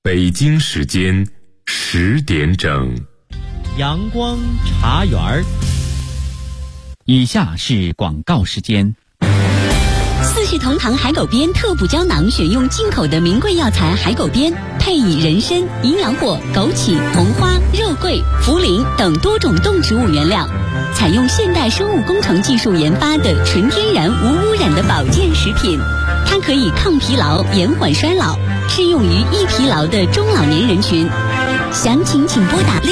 北京时间10点整， 阳光茶园儿。 以下是广告时间。 四世同堂海狗鞭特补胶囊选用进口的名贵药材海狗鞭，配以人参、营养果、枸杞、红花、肉桂、茯苓等多种动植物原料，采用现代生物工程技术研发的纯天然无污染的保健食品。它可以抗疲劳、延缓衰老，适用于易疲劳的中老年人群。详情请拨打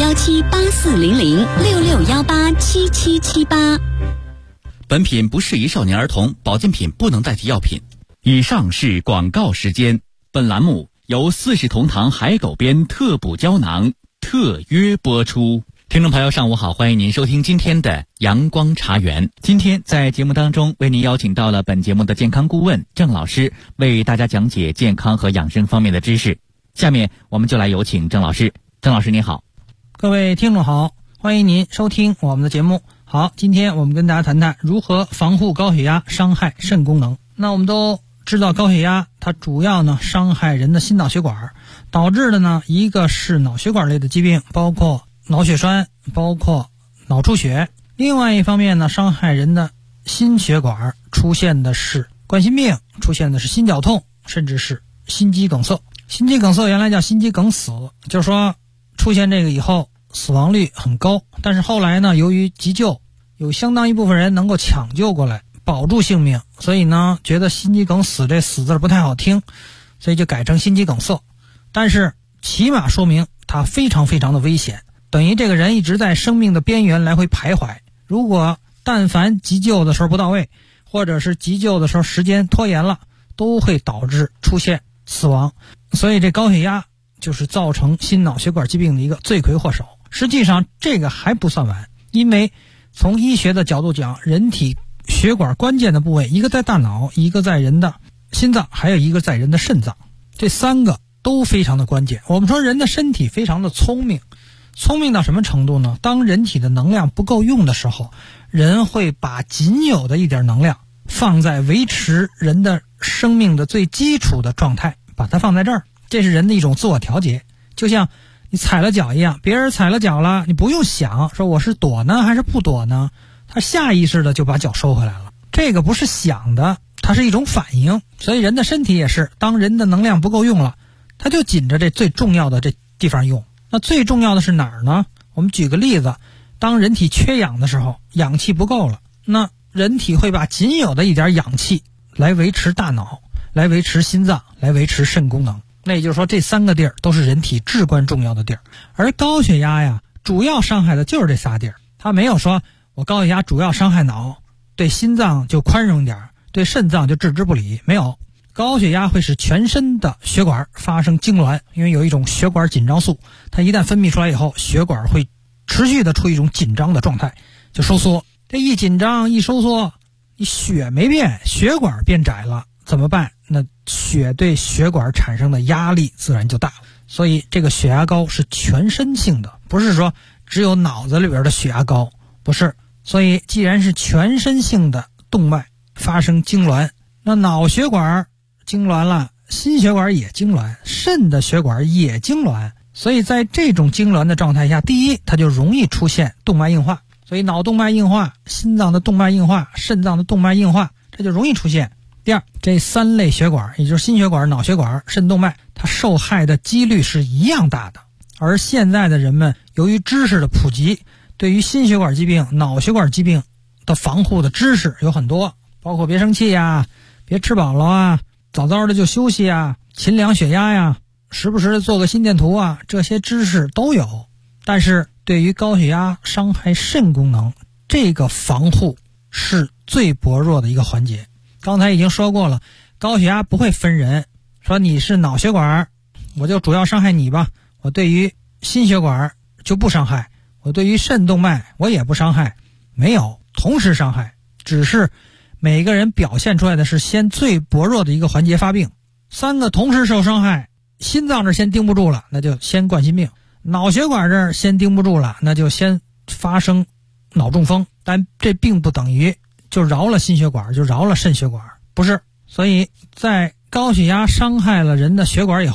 6617840066187778。 本品不适宜少年儿童，保健品不能代替药品。以上是广告时间。本栏目由四世同堂海狗鞭特补胶囊特约播出。听众朋友上午好，欢迎您收听今天的阳光茶园。今天在节目当中为您邀请到了本节目的健康顾问郑老师，为大家讲解健康和养生方面的知识。下面我们就来有请郑老师。郑老师您好。 各位听众好，欢迎您收听我们的节目。好，今天我们跟大家谈谈如何防护高血压伤害肾功能。那我们都知道高血压它主要呢伤害人的心脑血管，导致的呢一个是脑血管类的疾病，包括脑血栓，包括脑出血。另外一方面呢，伤害人的心血管，出现的是冠心病，出现的是心绞痛，甚至是心肌梗塞。心肌梗塞原来叫心肌梗死，就是说出现这个以后死亡率很高，但是后来呢，由于急救有相当一部分人能够抢救过来保住性命，所以呢觉得心肌梗死这死字不太好听，所以就改成心肌梗塞。但是起码说明它非常非常的危险，等于这个人一直在生命的边缘来回徘徊。如果但凡急救的时候不到位，或者是急救的时候时间拖延了，都会导致出现死亡。所以这高血压就是造成心脑血管疾病的一个罪魁祸首。实际上这个还不算完，因为从医学的角度讲，人体血管关键的部位，一个在大脑，一个在人的心脏，还有一个在人的肾脏，这三个都非常的关键。我们说人的身体非常的聪明，聪明到什么程度呢？当人体的能量不够用的时候，人会把仅有的一点能量放在维持人的生命的最基础的状态，把它放在这儿，这是人的一种自我调节。就像你踩了脚一样，别人踩了脚了，你不用想说我是躲呢还是不躲呢，他下意识的就把脚收回来了。这个不是想的，它是一种反应。所以人的身体也是，当人的能量不够用了，他就紧着这最重要的这地方用。那最重要的是哪儿呢？我们举个例子，当人体缺氧的时候，氧气不够了，那人体会把仅有的一点氧气来维持大脑，来维持心脏，来维持肾功能。那也就是说，这三个地儿都是人体至关重要的地儿。而高血压呀，主要伤害的就是这仨地儿。它没有说我高血压主要伤害脑，对心脏就宽容点，对肾脏就置之不理，没有。高血压会使全身的血管发生痉挛，因为有一种血管紧张素，它一旦分泌出来以后，血管会持续的处于一种紧张的状态，就收缩。这一紧张一收缩，你血没变，血管变窄了，怎么办？那血对血管产生的压力自然就大了。所以这个血压高是全身性的，不是说只有脑子里边的血压高，不是。所以既然是全身性的动脉发生痉挛，那脑血管痉挛了，心血管也痉挛，肾的血管也痉挛。所以在这种痉挛的状态下，第一，它就容易出现动脉硬化。所以脑动脉硬化、心脏的动脉硬化、肾脏的动脉硬化，这就容易出现。第二，这三类血管，也就是心血管、脑血管、肾动脉，它受害的几率是一样大的。而现在的人们由于知识的普及，对于心血管疾病、脑血管疾病的防护的知识有很多，包括别生气呀，别吃饱了啊，早早的就休息啊，勤量血压呀，时不时的做个心电图啊，这些知识都有。但是对于高血压伤害肾功能，这个防护是最薄弱的一个环节。刚才已经说过了，高血压不会分人，说你是脑血管，我就主要伤害你吧，我对于心血管就不伤害，我对于肾动脉我也不伤害，没有，同时伤害，只是每个人表现出来的是先最薄弱的一个环节发病。三个同时受伤害，心脏这先盯不住了，那就先冠心病；脑血管这儿先盯不住了，那就先发生脑中风。但这并不等于就饶了心血管，就饶了肾血管，不是。所以在高血压伤害了人的血管以后，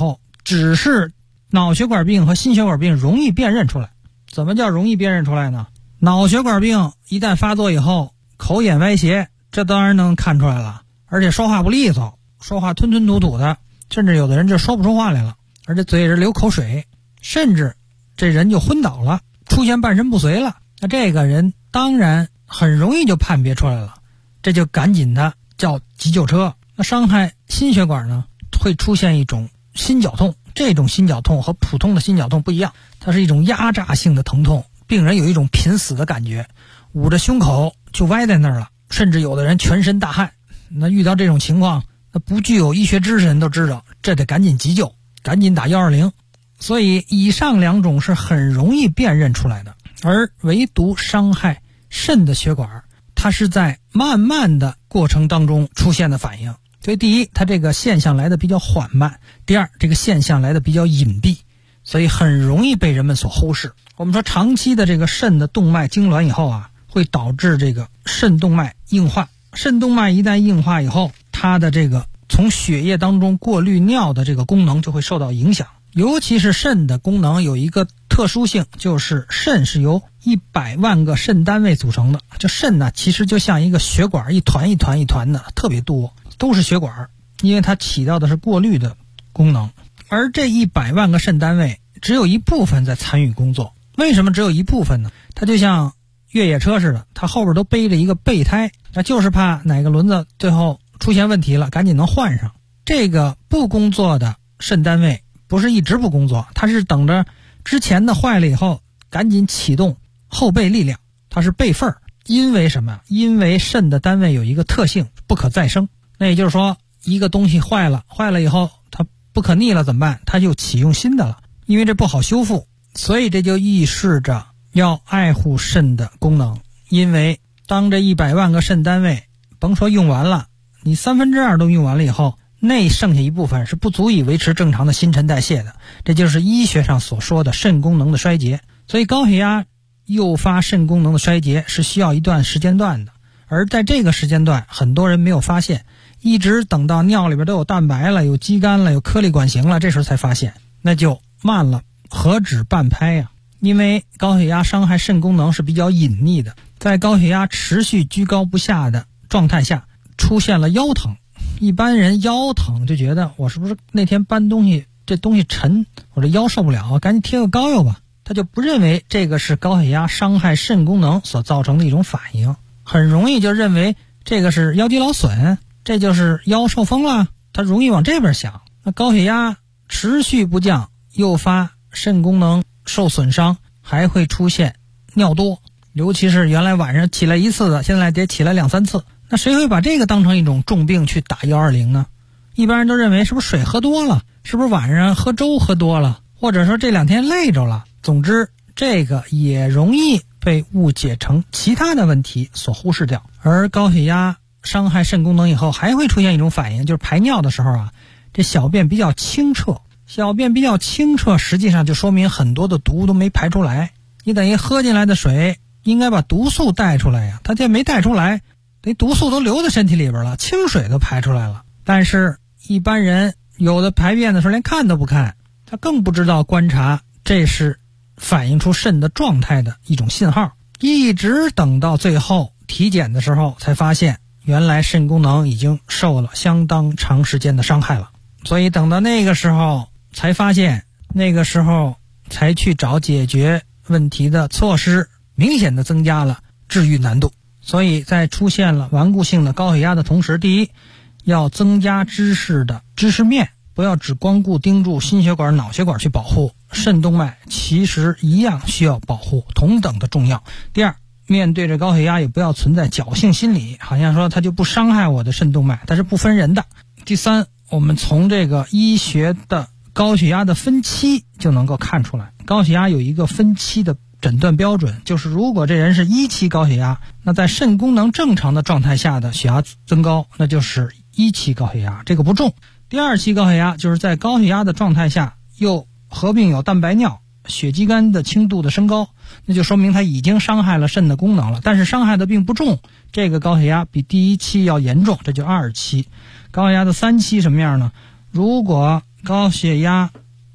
只是脑血管病和心血管病容易辨认出来。怎么叫容易辨认出来呢？脑血管病一旦发作以后，口眼歪斜，这当然能看出来了，而且说话不利索，说话吞吞吐吐的，甚至有的人就说不出话来了，而且嘴里流口水，甚至这人就昏倒了，出现半身不遂了。那这个人当然很容易就判别出来了，这就赶紧的叫急救车。那伤害心血管呢，会出现一种心绞痛，这种心绞痛和普通的心绞痛不一样，它是一种压榨性的疼痛，病人有一种濒死的感觉，捂着胸口就歪在那儿了，甚至有的人全身大汗。那遇到这种情况，那不具有医学知识的人都知道，这得赶紧急救，赶紧打120。所以以上两种是很容易辨认出来的，而唯独伤害肾的血管，它是在慢慢的过程当中出现的反应。所以第一，它这个现象来的比较缓慢；第二，这个现象来的比较隐蔽，所以很容易被人们所忽视。我们说长期的这个肾的动脉痉挛以后啊，会导致这个肾动脉硬化。肾动脉一旦硬化以后，它的这个从血液当中过滤尿的这个功能就会受到影响。尤其是肾的功能有一个特殊性，就是肾是由100万个肾单位组成的。这肾呢，其实就像一个血管，一团一团一团的，特别多，都是血管，因为它起到的是过滤的功能。而这100万个肾单位只有一部分在参与工作。为什么只有一部分呢？它就像越野车似的，它后边都背着一个备胎，那就是怕哪个轮子最后出现问题了，赶紧能换上。这个不工作的肾单位不是一直不工作，它是等着之前的坏了以后赶紧启动后备力量，它是备份儿。因为什么？因为肾的单位有一个特性，不可再生。那也就是说，一个东西坏了以后它不可逆了怎么办？它就启用新的了，因为这不好修复。所以这就预示着要爱护肾的功能。因为当这100万个肾单位甭说用完了，你2/3都用完了以后，那剩下一部分是不足以维持正常的新陈代谢的，这就是医学上所说的肾功能的衰竭。所以高血压诱发肾功能的衰竭是需要一段时间段的，而在这个时间段很多人没有发现，一直等到尿里边都有蛋白了，有肌酐了，有颗粒管型了，这时候才发现，那就慢了何止半拍呀。因为高血压伤害肾功能是比较隐匿的，在高血压持续居高不下的状态下出现了腰疼。一般人腰疼就觉得我是不是那天搬东西这东西沉，我这腰受不了，赶紧贴个膏药吧，他就不认为这个是高血压伤害肾功能所造成的一种反应，很容易就认为这个是腰肌劳损，这就是腰受风了，他容易往这边想。那高血压持续不降，诱发肾功能受损伤，还会出现尿多，尤其是原来晚上起来一次的，现在得起来2-3次。那谁会把这个当成一种重病去打120呢？一般人都认为是不是水喝多了，是不是晚上喝粥喝多了，或者说这2天累着了。总之这个也容易被误解成其他的问题所忽视掉。而高血压伤害肾功能以后还会出现一种反应，就是排尿的时候啊，这小便比较清澈。小便比较清澈实际上就说明很多的毒都没排出来，你等于喝进来的水应该把毒素带出来呀，它这没带出来，这毒素都留在身体里边了，清水都排出来了。但是一般人有的排便的时候连看都不看，他更不知道观察，这是反映出肾的状态的一种信号。一直等到最后体检的时候才发现，原来肾功能已经受了相当长时间的伤害了。所以等到那个时候才发现，那个时候才去找解决问题的措施，明显的增加了治愈难度。所以在出现了顽固性的高血压的同时，第一，要增加知识面，不要只光顾盯住心血管、脑血管去保护，肾动脉其实一样需要保护，同等的重要。第二，面对着高血压也不要存在侥幸心理，好像说它就不伤害我的肾动脉，它是不分人的。第三，我们从这个医学的高血压的分期就能够看出来，高血压有一个分期的诊断标准，就是如果这人是1期高血压，那在肾功能正常的状态下的血压增高，那就是1期高血压，这个不重。第2期高血压就是在高血压的状态下又合并有蛋白尿，血肌酐的轻度的升高，那就说明它已经伤害了肾的功能了，但是伤害的并不重，这个高血压比第1期要严重，这就2期。高血压的3期什么样呢？如果高血压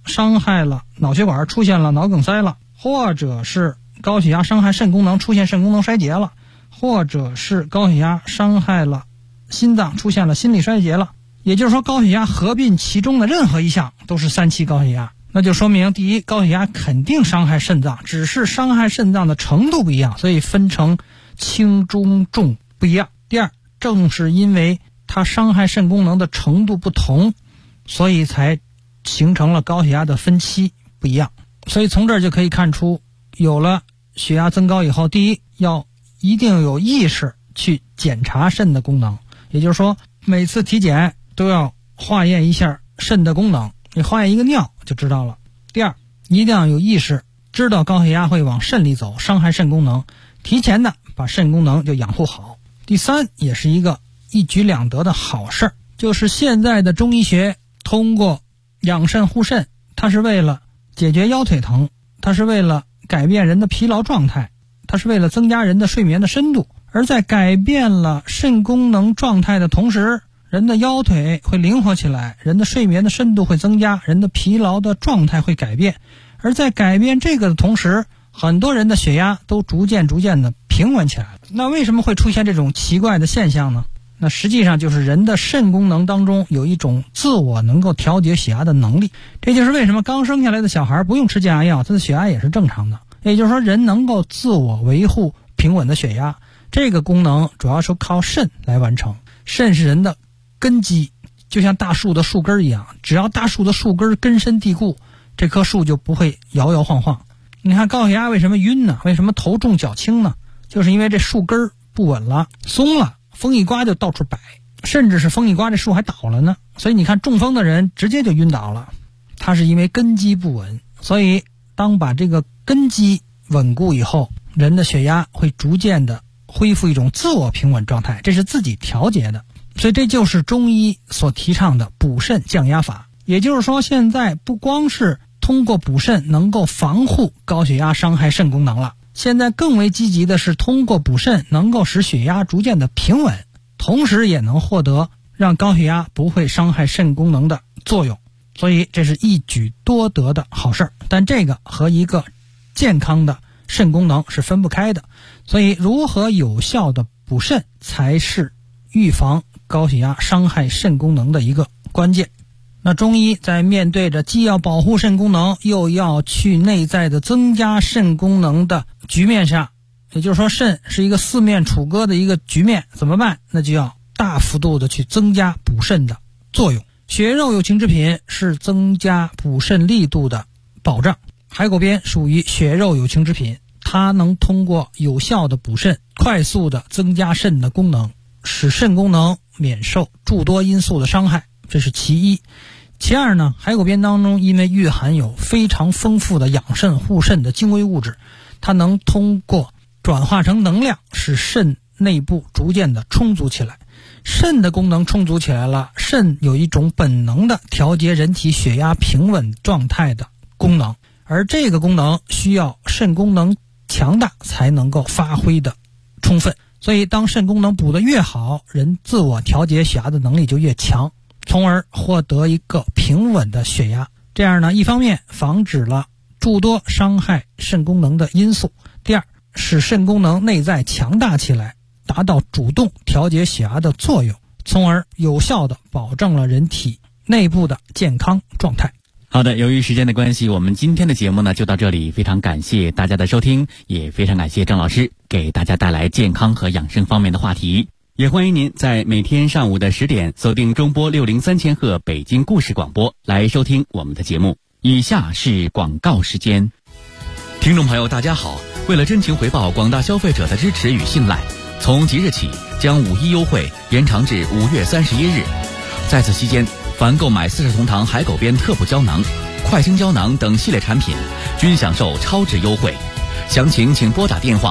伤害了脑血管，出现了脑梗塞了，或者是高血压伤害肾功能，出现肾功能衰竭了，或者是高血压伤害了心脏，出现了心力衰竭了。也就是说，高血压合并其中的任何一项都是3期高血压，那就说明第一，高血压肯定伤害肾脏，只是伤害肾脏的程度不一样，所以分成轻中重不一样。第二，正是因为它伤害肾功能的程度不同，所以才形成了高血压的分期不一样。所以从这儿就可以看出，有了血压增高以后，第一，要一定有意识去检查肾的功能，也就是说每次体检都要化验一下肾的功能，你化验一个尿就知道了。第二，一定要有意识知道高血压会往肾里走，伤害肾功能，提前的把肾功能就养护好。第三，也是一个一举两得的好事儿，就是现在的中医学通过养肾护肾，它是为了解决腰腿疼，它是为了改变人的疲劳状态，它是为了增加人的睡眠的深度。而在改变了肾功能状态的同时，人的腰腿会灵活起来，人的睡眠的深度会增加，人的疲劳的状态会改变。而在改变这个的同时，很多人的血压都逐渐的平稳起来了。那为什么会出现这种奇怪的现象呢？那实际上就是人的肾功能当中有一种自我能够调节血压的能力，这就是为什么刚生下来的小孩不用吃降压药，他的血压也是正常的。也就是说，人能够自我维护平稳的血压，这个功能主要是靠肾来完成。肾是人的根基，就像大树的树根一样，只要大树的树根根深蒂固，这棵树就不会摇摇晃晃。你看高血压为什么晕呢？为什么头重脚轻呢？就是因为这树根不稳了，松了，风一刮就到处摆，甚至是风一刮这树还倒了呢。所以你看中风的人直接就晕倒了，他是因为根基不稳。所以当把这个根基稳固以后，人的血压会逐渐的恢复一种自我平稳状态，这是自己调节的。所以这就是中医所提倡的补肾降压法。也就是说，现在不光是通过补肾能够防护高血压伤害肾功能了，现在更为积极的是通过补肾能够使血压逐渐的平稳，同时也能获得让高血压不会伤害肾功能的作用。所以这是一举多得的好事儿，但这个和一个健康的肾功能是分不开的。所以如何有效的补肾才是预防高血压伤害肾功能的一个关键。那中医在面对着既要保护肾功能又要去内在的增加肾功能的局面上，也就是说肾是一个四面楚歌的一个局面，怎么办？那就要大幅度的去增加补肾的作用。血肉有情之品是增加补肾力度的保障，海狗鞭属于血肉有情之品，它能通过有效的补肾快速的增加肾的功能，使肾功能免受诸多因素的伤害，这是其一。其二呢，海狗鞭当中因为蕴含有非常丰富的养肾护肾的精微物质，它能通过转化成能量，使肾内部逐渐的充足起来。肾的功能充足起来了，肾有一种本能的调节人体血压平稳状态的功能，而这个功能需要肾功能强大才能够发挥的充分。所以当肾功能补得越好，人自我调节血压的能力就越强，从而获得一个平稳的血压。这样呢，一方面防止了诸多伤害肾功能的因素，第二，使肾功能内在强大起来，达到主动调节血压的作用，从而有效地保证了人体内部的健康状态。 好的，由于时间的关系，我们今天的节目呢就到这里，非常感谢大家的收听，也非常感谢郑老师给大家带来健康和养生方面的话题。也欢迎您在每天上午的10点锁定中波603千赫北京故事广播来收听我们的节目。以下是广告时间。听众朋友大家好，为了真情回报广大消费者的支持与信赖，从即日起将5·1优惠延长至5月31日。在此期间，凡购买40同堂海狗鞭特补胶囊、快清胶囊等系列产品，均享受超值优惠。详情请拨打电话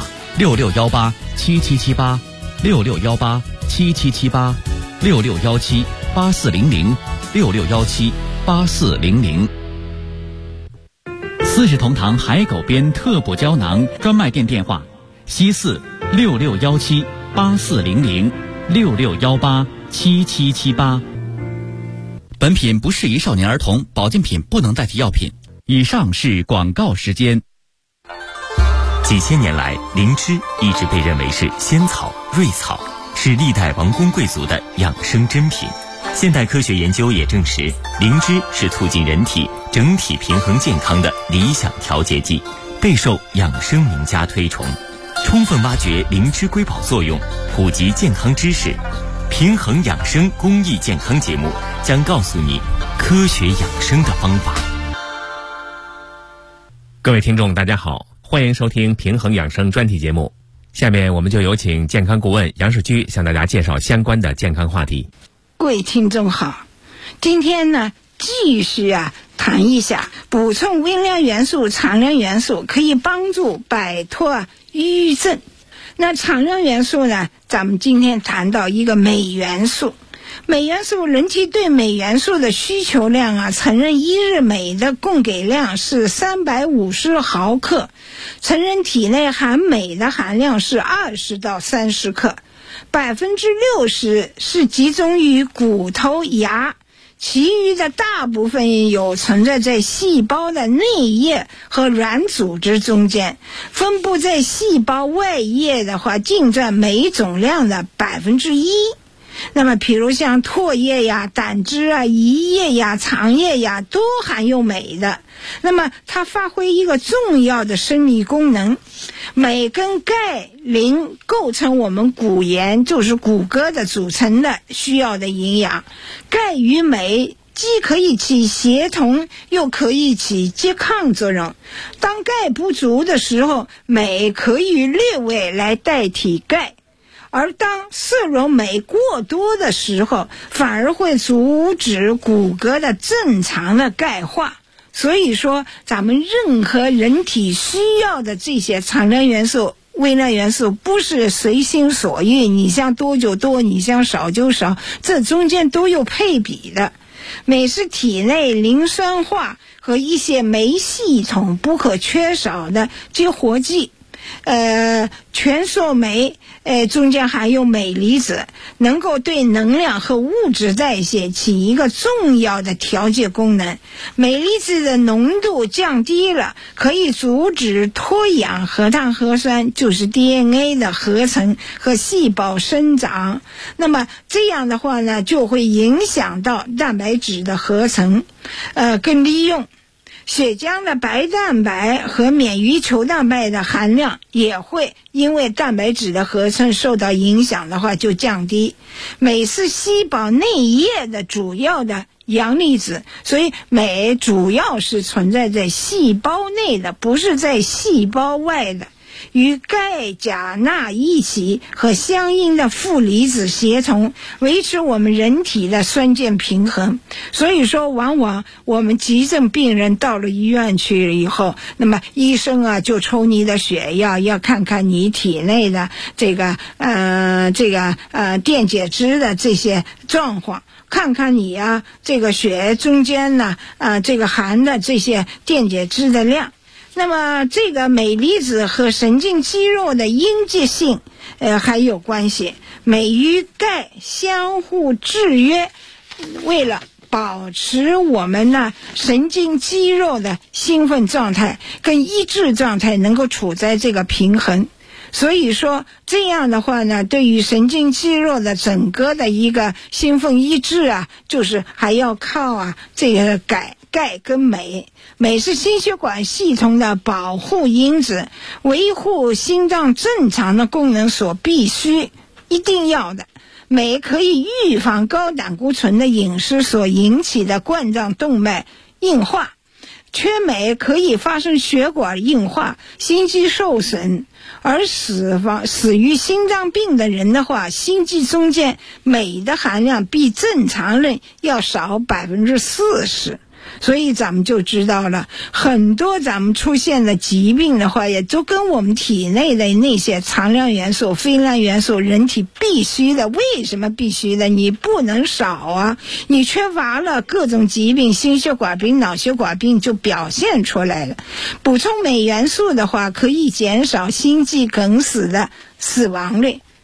66187778、66187778、66178400、66178400。40同堂海狗鞭特补胶囊专卖店电话：西466178400、66187778。 本品不适宜少年儿童，保健品不能代替药品。以上是广告时间。 几千年来，灵芝一直被认为是仙草、瑞草，是历代王公贵族的养生珍品。现代科学研究也证实，灵芝是促进人体整体平衡健康的理想调节剂，备受养生名家推崇。充分挖掘灵芝瑰宝作用，普及健康知识，平衡养生公益健康节目将告诉你科学养生的方法。 各位听众大家好，欢迎收听平衡养生专题节目。下面我们就有请健康顾问杨世居向大家介绍相关的健康话题。 各位听众好，今天呢继续谈一下补充微量元素、常量元素可以帮助摆脱抑郁症。那常量元素呢，咱们今天谈到一个镁元素。镁元素，人体对镁元素的需求量成人一日镁的供给量是350毫克，成人体内含镁的含量是20到30克，60%是集中于骨头、牙，其余的大部分有存在在细胞的内叶和软组织中间，分布在细胞外叶的话，净占镁总量的1%。那么比如像唾液呀、胆汁啊、胰液呀、肠液呀，都含有镁的。那么它发挥一个重要的生理功能。镁跟钙、磷构成我们骨岩，就是骨骼的组成的需要的营养。钙与镁既可以起协同，又可以起拮抗作用。当钙不足的时候，镁可以略微来代替钙。而当摄入镁过多的时候，反而会阻止骨骼的正常的钙化。所以说，咱们任何人体需要的这些常量元素、微量元素，不是随心所欲，你想多就多，你想少就少，这中间都有配比的。镁是体内磷酸化和一些酶系统不可缺少的激活剂。全素镁中间含有镁离子，能够对能量和物质代谢起一个重要的调节功能。镁离子的浓度降低了，可以阻止脱氧核糖核酸，就是 DNA 的合成和细胞生长。那么这样的话呢，就会影响到蛋白质的合成跟利用。血浆的白蛋白和免疫球蛋白的含量也会因为蛋白质的合成受到影响的话就降低。镁是细胞内叶的主要的阳离子，所以镁主要是存在在细胞内的，不是在细胞外的。与钙、钾、钠一起和相应的负离子协同，维持我们人体的酸碱平衡。所以说，往往我们急症病人到了医院去了以后，那么医生就抽你的血液，要看看你体内的这个电解质的这些状况，看看你这个血中间呢这个含的这些电解质的量。那么这个镁离子和神经肌肉的应激性还有关系。镁与钙相互制约，为了保持我们神经肌肉的兴奋状态跟抑制状态能够处在这个平衡。所以说这样的话呢，对于神经肌肉的整个的一个兴奋抑制就是还要靠这个钙跟镁。镁是心血管系统的保护因子，维护心脏正常的功能所必须一定要的。镁可以预防高胆固醇的饮食所引起的冠状动脉硬化，缺镁可以发生血管硬化、心肌受损，而死于心脏病的人的话，心肌中间镁的含量比正常人要少40%。所以咱们就知道了，很多咱们出现的疾病的话，也都跟我们体内的那些常量元素、微量元素，人体必须的。为什么必须的？你不能少你缺乏了，各种疾病，心血管病、脑血管病就表现出来了。补充镁元素的话，可以减少心肌梗死的死亡率。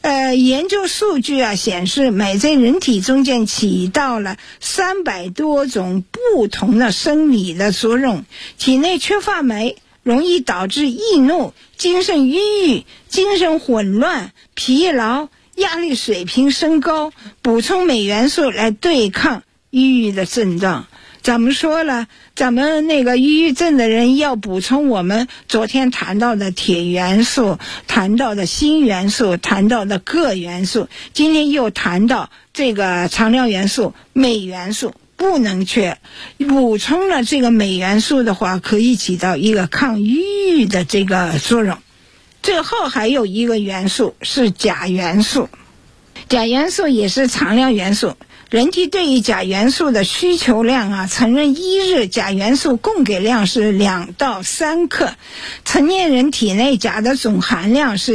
研究数据显示，镁在人体中间起到了300多种不同的生理的作用。体内缺乏镁，容易导致易怒、精神抑郁、精神混乱、疲劳、压力水平升高。补充镁元素来对抗抑郁的症状。咱们说了，咱们那个抑郁症的人要补充我们昨天谈到的铁元素，谈到的锌元素，谈到的铬元素，今天又谈到这个常量元素镁元素不能缺。补充了这个镁元素的话，可以起到一个抗抑郁的这个作用。最后还有一个元素是钾元素，钾元素也是常量元素。人体对于钾元素的需求量成人一日�钾元素供给量是2到3克，成年人体内钾的总含量是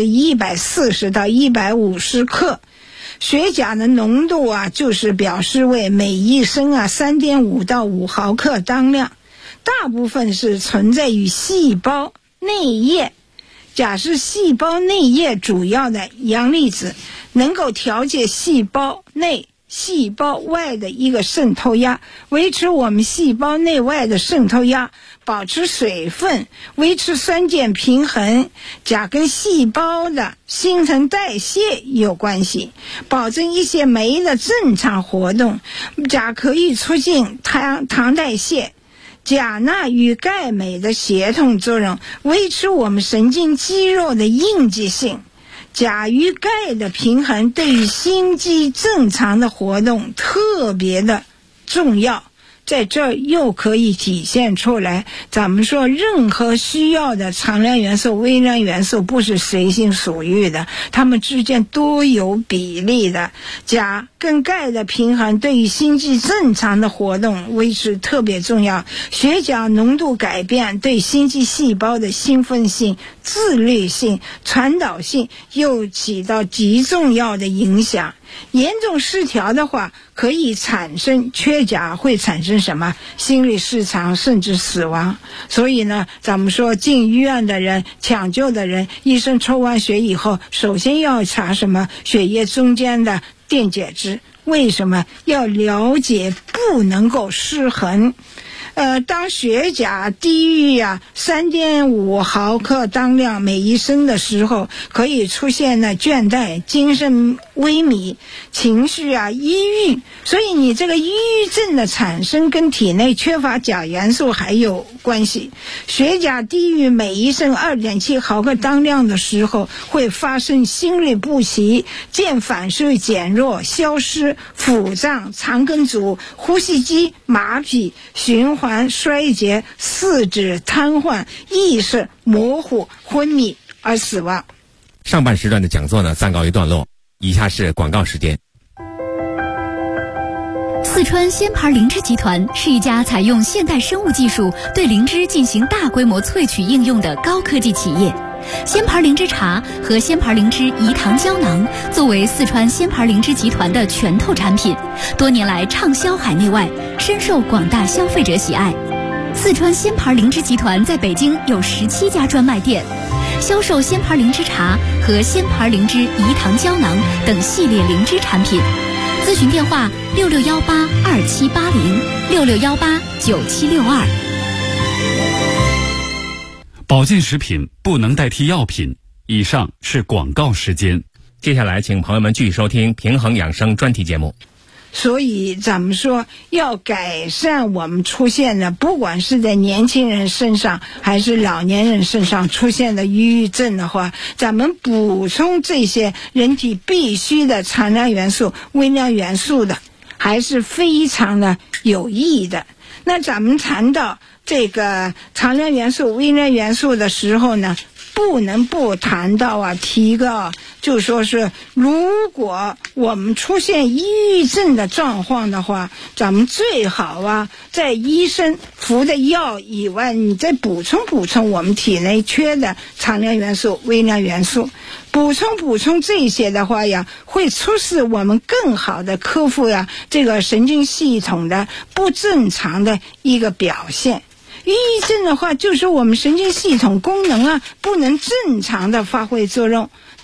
140到150克。血钾的浓度就是表示为每一升3.5到5毫克当量，大部分是存在于细胞内液。钾是细胞内液主要的阳离子，能够调节细胞内细胞外的一个渗透压，维持我们细胞内外的渗透压，保持水分，维持酸碱平衡。钾跟细胞的新陈代谢有关系，保证一些酶的正常活动。钾可以促进糖代谢。钾与钙镁的协同作用，维持我们神经肌肉的应激性。钾与钙的平衡对于心肌正常的活动特别的重要，在这儿又可以体现出来。咱们说任何需要的常量元素、微量元素不是随心所欲的，它们之间都有比例的。钾跟钙的平衡对于心肌正常的活动维持特别重要。血钾浓度改变对心肌细胞的兴奋性、自律性、传导性又起到极重要的影响。严重失调的话，可以产生缺钾，会产生什么？心律失常，甚至死亡。所以呢，咱们说进医院的人、抢救的人，医生抽完血以后，首先要查什么？血液中间的电解质。为什么？要了解不能够失衡。当血钾低于3.5毫克当量每一升的时候，可以出现倦怠、精神萎靡、情绪抑郁。所以你这个抑郁症的产生跟体内缺乏钾元素还有关系。血钾低于每一升2.7毫克当量的时候，会发生心律不齐、腱反射减弱、消失、腹胀、肠梗阻、呼吸机麻痹、循环衰竭、四肢瘫痪、意识模糊、昏迷而死亡。 上半时段的讲座呢暂告一段落，以下是广告时间。 四川鲜牌灵芝集团是一家采用现代生物技术对灵芝进行大规模萃取应用的高科技企业。鲜牌灵芝茶和鲜牌灵芝饴糖胶囊作为四川鲜牌灵芝集团的拳头产品，多年来畅销海内外，深受广大消费者喜爱。四川鲜牌灵芝集团在北京有17家专卖店，销售鲜牌灵芝茶和鲜牌灵芝饴糖胶囊等系列灵芝产品。咨询电话6618278066189762。 保健食品不能代替药品。以上是广告时间。 接下来请朋友们继续收听平衡养生专题节目。 所以咱们说要改善我们出现的，不管是在年轻人身上还是老年人身上出现的抑郁症的话，咱们补充这些人体必须的常量元素、微量元素的，还是非常的有益的。那咱们谈到这个常量元素、微量元素的时候呢，不能不谈到提高，就说是如果我们出现抑郁症的状况的话，咱们最好在医生服的药以外，你再补充我们体内缺的常量元素、微量元素。补充这些的话会促使我们更好的克服这个神经系统的不正常的一个表现。抑郁症的话，就是我们神经系统功能不能正常的发挥作用，对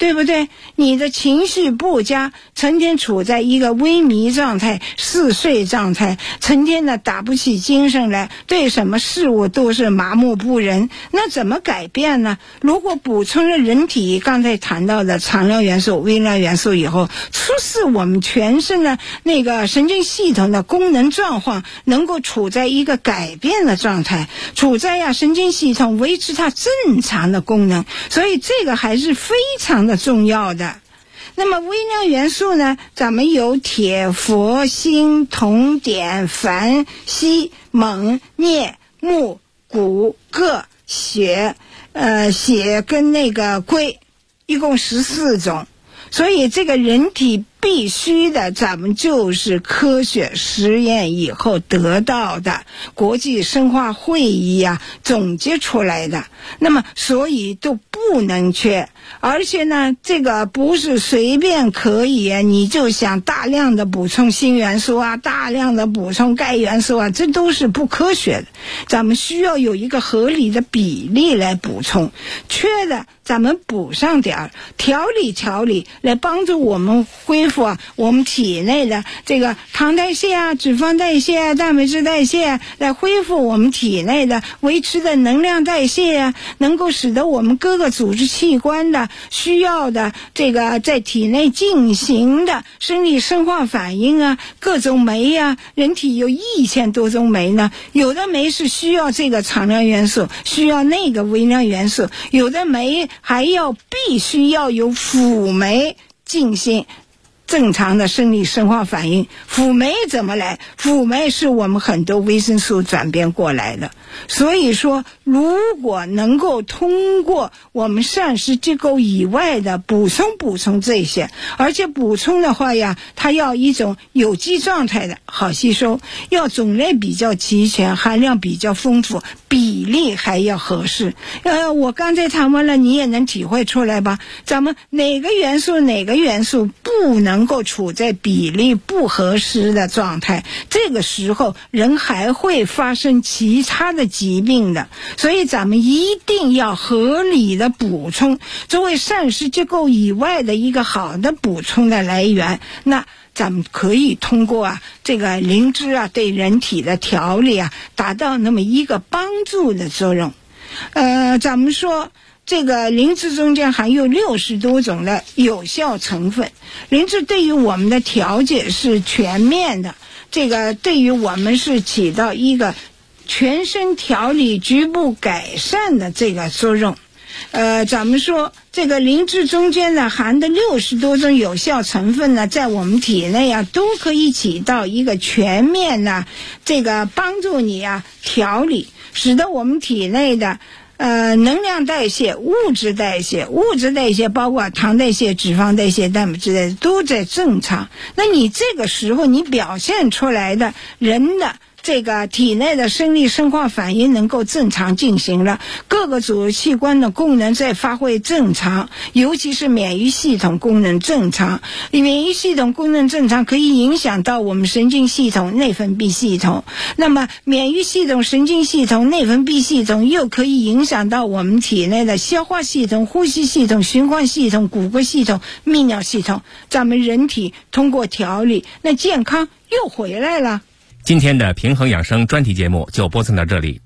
对不对？你的情绪不佳，成天处在一个萎靡状态、嗜睡状态，成天的打不起精神来，对什么事物都是麻木不仁，那怎么改变呢？如果补充了人体刚才谈到的常量元素、微量元素以后，促使我们全身的那个神经系统的功能状况能够处在一个改变的状态，处在神经系统维持它正常的功能，所以这个还是非常的重要的。那么微量元素呢，咱们有铁、氟、锌、铜、碘、钒、硒、锰、镍、钼、钴、铬、血跟那个硅，一共14种。所以这个人体必须的，咱们就是科学实验以后得到的，国际生化会议总结出来的，那么所以都不能缺。而且呢，这个不是随便可以你就想大量的补充锌元素大量的补充钙元素这都是不科学的。咱们需要有一个合理的比例来补充，缺的咱们补上点儿，调理来帮助我们恢复我们体内的这个糖代谢脂肪代谢蛋白质代谢，来恢复我们体内的维持的能量代谢能够使得我们各个组织器官的需要的这个在体内进行的生理生化反应各种酶人体有1000多种酶呢，有的酶是需要这个常量元素，需要那个微量元素，有的酶还必须要有辅酶进行正常的生理生化反应。辅酶怎么来？辅酶是我们很多维生素转变过来的。所以说，如果能够通过我们膳食结构以外的补充这些，而且补充的话它要一种有机状态的好吸收，要种类比较齐全，含量比较丰富，比例还要合适。我刚才谈完了，你也能体会出来吧？咱们哪个元素不能够处在比例不合适的状态，这个时候人还会发生其他的疾病的。所以咱们一定要合理的补充，作为膳食结构以外的一个好的补充的来源。那咱们可以通过这个灵芝对人体的调理达到那么一个帮助的作用。咱们说这个灵芝中间含有60多种的有效成分，灵芝对于我们的调节是全面的，这个对于我们是起到一个全身调理局部改善的这个作用。咱们说这个灵芝中间呢含的60多种有效成分呢，在我们体内都可以起到一个全面的这个帮助你调理，使得我们体内的能量代谢、物质代谢包括糖代谢、脂肪代谢、蛋白质代谢都在正常。那你这个时候你表现出来的人的这个体内的生理生化反应能够正常进行了，各个组织器官的功能在发挥正常，尤其是免疫系统功能正常。免疫系统功能正常可以影响到我们神经系统、内分泌系统，那么免疫系统、神经系统、内分泌系统又可以影响到我们体内的消化系统、呼吸系统、循环系统、骨骼系统、泌尿系统。咱们人体通过调理，那健康又回来了。 今天的平衡养生专题节目就播送到这里。